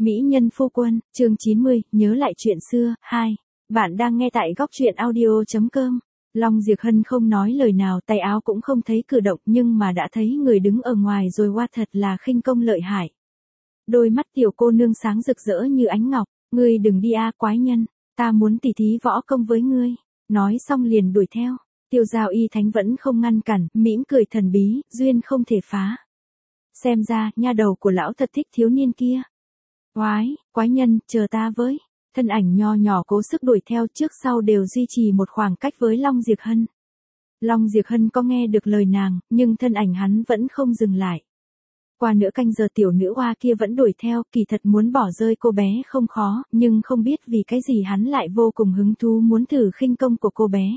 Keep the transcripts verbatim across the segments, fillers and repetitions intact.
Mỹ nhân phu quân, chương chín mươi, nhớ lại chuyện xưa, hai. Bạn đang nghe tại góc truyện audio chấm com. Long Diệc Hân không nói lời nào, tay áo cũng không thấy cử động, nhưng mà đã thấy người đứng ở ngoài rồi, qua thật là khinh công lợi hại. Đôi mắt tiểu cô nương sáng rực rỡ như ánh ngọc, ngươi đừng đi a quái nhân, ta muốn tỉ thí võ công với ngươi. Nói xong liền đuổi theo, Tiêu Giao Y Thánh vẫn không ngăn cản, mỉm cười thần bí, duyên không thể phá. Xem ra, nha đầu của lão thật thích thiếu niên kia. Quái, quái nhân, chờ ta với. Thân ảnh nho nhỏ cố sức đuổi theo, trước sau đều duy trì một khoảng cách với Long Diệc Hân. Long Diệc Hân có nghe được lời nàng, nhưng thân ảnh hắn vẫn không dừng lại. Qua nửa canh giờ tiểu nữ oa kia vẫn đuổi theo, kỳ thật muốn bỏ rơi cô bé không khó, nhưng không biết vì cái gì hắn lại vô cùng hứng thú muốn thử khinh công của cô bé.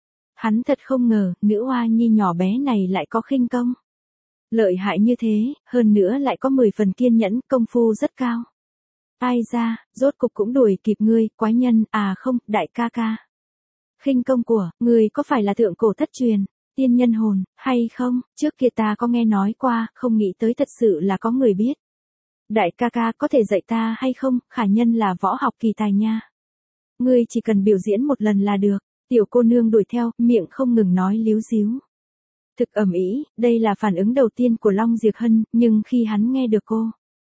Hắn thật không ngờ, nữ oa nhi nhỏ bé này lại có khinh công lợi hại như thế, hơn nữa lại có mười phần kiên nhẫn, công phu rất cao. Ai ra, rốt cục cũng đuổi kịp ngươi, quái nhân, à không, đại ca ca. Khinh công của, ngươi có phải là thượng cổ thất truyền, tiên nhân hồn, hay không, trước kia ta có nghe nói qua, không nghĩ tới thật sự là có người biết. Đại ca ca có thể dạy ta hay không, khả nhân là võ học kỳ tài nha. Ngươi chỉ cần biểu diễn một lần là được, tiểu cô nương đuổi theo, miệng không ngừng nói líu díu. Thực ầm ĩ, đây là phản ứng đầu tiên của Long Diệc Hân, nhưng khi hắn nghe được cô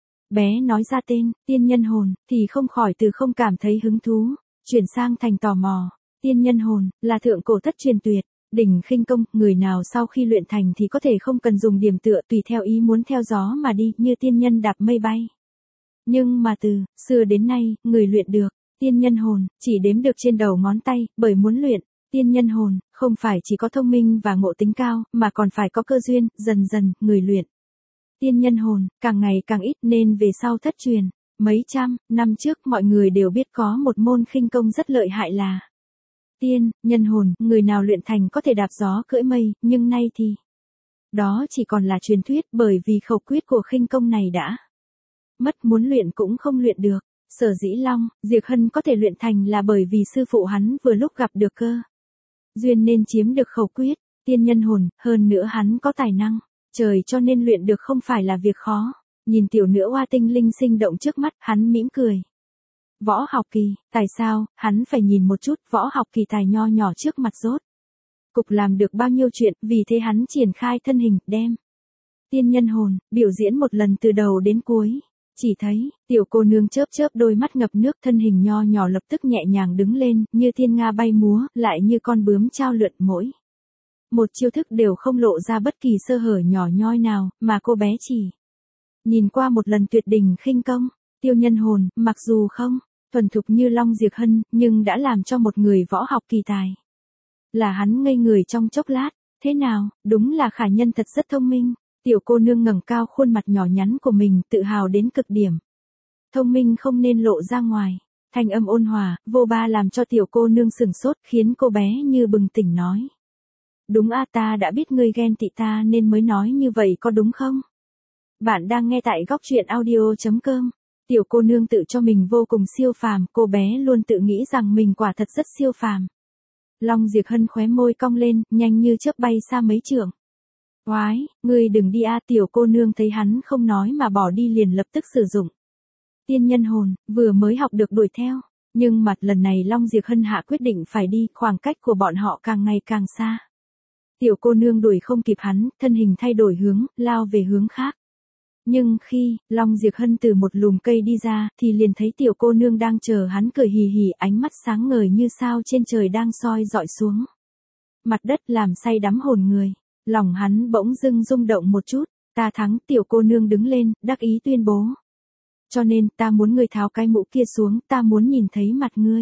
bé nói ra tên, tiên nhân hồn, thì không khỏi từ không cảm thấy hứng thú, chuyển sang thành tò mò. Tiên nhân hồn, là thượng cổ thất truyền tuyệt, đỉnh khinh công, người nào sau khi luyện thành thì có thể không cần dùng điểm tựa, tùy theo ý muốn theo gió mà đi, như tiên nhân đạp mây bay. Nhưng mà từ xưa đến nay, người luyện được tiên nhân hồn, chỉ đếm được trên đầu ngón tay, bởi muốn luyện tiên nhân hồn, không phải chỉ có thông minh và ngộ tính cao, mà còn phải có cơ duyên, dần dần, người luyện tiên nhân hồn, càng ngày càng ít nên về sau thất truyền. Mấy trăm năm trước mọi người đều biết có một môn khinh công rất lợi hại là tiên nhân hồn, người nào luyện thành có thể đạp gió cưỡi mây, nhưng nay thì đó chỉ còn là truyền thuyết, bởi vì khẩu quyết của khinh công này đã mất, muốn luyện cũng không luyện được. Sở dĩ Long Diệc Hân có thể luyện thành là bởi vì sư phụ hắn vừa lúc gặp được cơ duyên nên chiếm được khẩu quyết tiên nhân hồn, hơn nữa hắn có tài năng trời cho nên luyện được không phải là việc khó. Nhìn tiểu nữ oa tinh linh sinh động trước mắt, hắn mỉm cười. Võ học kỳ, tại sao, hắn phải nhìn một chút võ học kỳ tài nho nhỏ trước mặt rốt cục làm được bao nhiêu chuyện, vì thế hắn triển khai thân hình, đem tiên nhân hồn, biểu diễn một lần từ đầu đến cuối. Chỉ thấy, tiểu cô nương chớp chớp đôi mắt ngập nước, thân hình nho nhỏ lập tức nhẹ nhàng đứng lên, như thiên nga bay múa, lại như con bướm trao lượn, mỗi một chiêu thức đều không lộ ra bất kỳ sơ hở nhỏ nhoi nào, mà cô bé chỉ nhìn qua một lần tuyệt đỉnh khinh công, tiêu nhân hồn, mặc dù không thuần thục như Long Diệc Hân, nhưng đã làm cho một người võ học kỳ tài là hắn ngây người trong chốc lát. Thế nào, đúng là khả nhân thật rất thông minh. Tiểu cô nương ngẩng cao khuôn mặt nhỏ nhắn của mình, tự hào đến cực điểm. Thông minh không nên lộ ra ngoài. Thanh âm ôn hòa, vô ba làm cho tiểu cô nương sửng sốt, khiến cô bé như bừng tỉnh nói. Đúng a, ta đã biết ngươi ghen tị ta nên mới nói như vậy, có đúng không? Bạn đang nghe tại góc truyện audio chấm com. Tiểu cô nương tự cho mình vô cùng siêu phàm, cô bé luôn tự nghĩ rằng mình quả thật rất siêu phàm. Long Diệc Hân khóe môi cong lên, nhanh như chớp bay xa mấy trượng. Oái, ngươi đừng đi a, tiểu cô nương thấy hắn không nói mà bỏ đi liền lập tức sử dụng tiên nhân hồn, vừa mới học được đuổi theo, nhưng mặt lần này Long Diệc Hân hạ quyết định phải đi, khoảng cách của bọn họ càng ngày càng xa. Tiểu cô nương đuổi không kịp hắn, thân hình thay đổi hướng, lao về hướng khác. Nhưng khi Long Diệc Hân từ một lùm cây đi ra, thì liền thấy tiểu cô nương đang chờ hắn, cười hì hì, ánh mắt sáng ngời như sao trên trời đang soi dọi xuống mặt đất, làm say đắm hồn người. Lòng hắn bỗng dưng rung động một chút. Ta thắng, tiểu cô nương đứng lên, đắc ý tuyên bố. Cho nên, ta muốn ngươi tháo cái mũ kia xuống, ta muốn nhìn thấy mặt ngươi.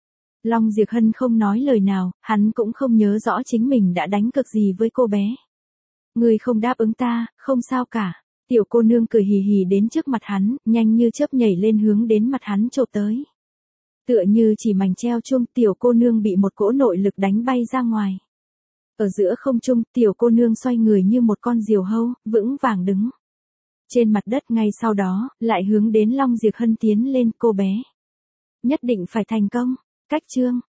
Long Diệc Hân không nói lời nào, hắn cũng không nhớ rõ chính mình đã đánh cược gì với cô bé. Ngươi không đáp ứng ta, không sao cả. Tiểu cô nương cười hì hì đến trước mặt hắn, nhanh như chớp nhảy lên hướng đến mặt hắn chộp tới. Tựa như chỉ mảnh treo chuông, tiểu cô nương bị một cỗ nội lực đánh bay ra ngoài. Ở giữa không trung, tiểu cô nương xoay người như một con diều hâu, vững vàng đứng trên mặt đất, ngay sau đó, lại hướng đến Long Diệc Hân tiến lên. Cô bé nhất định phải thành công. Cách chương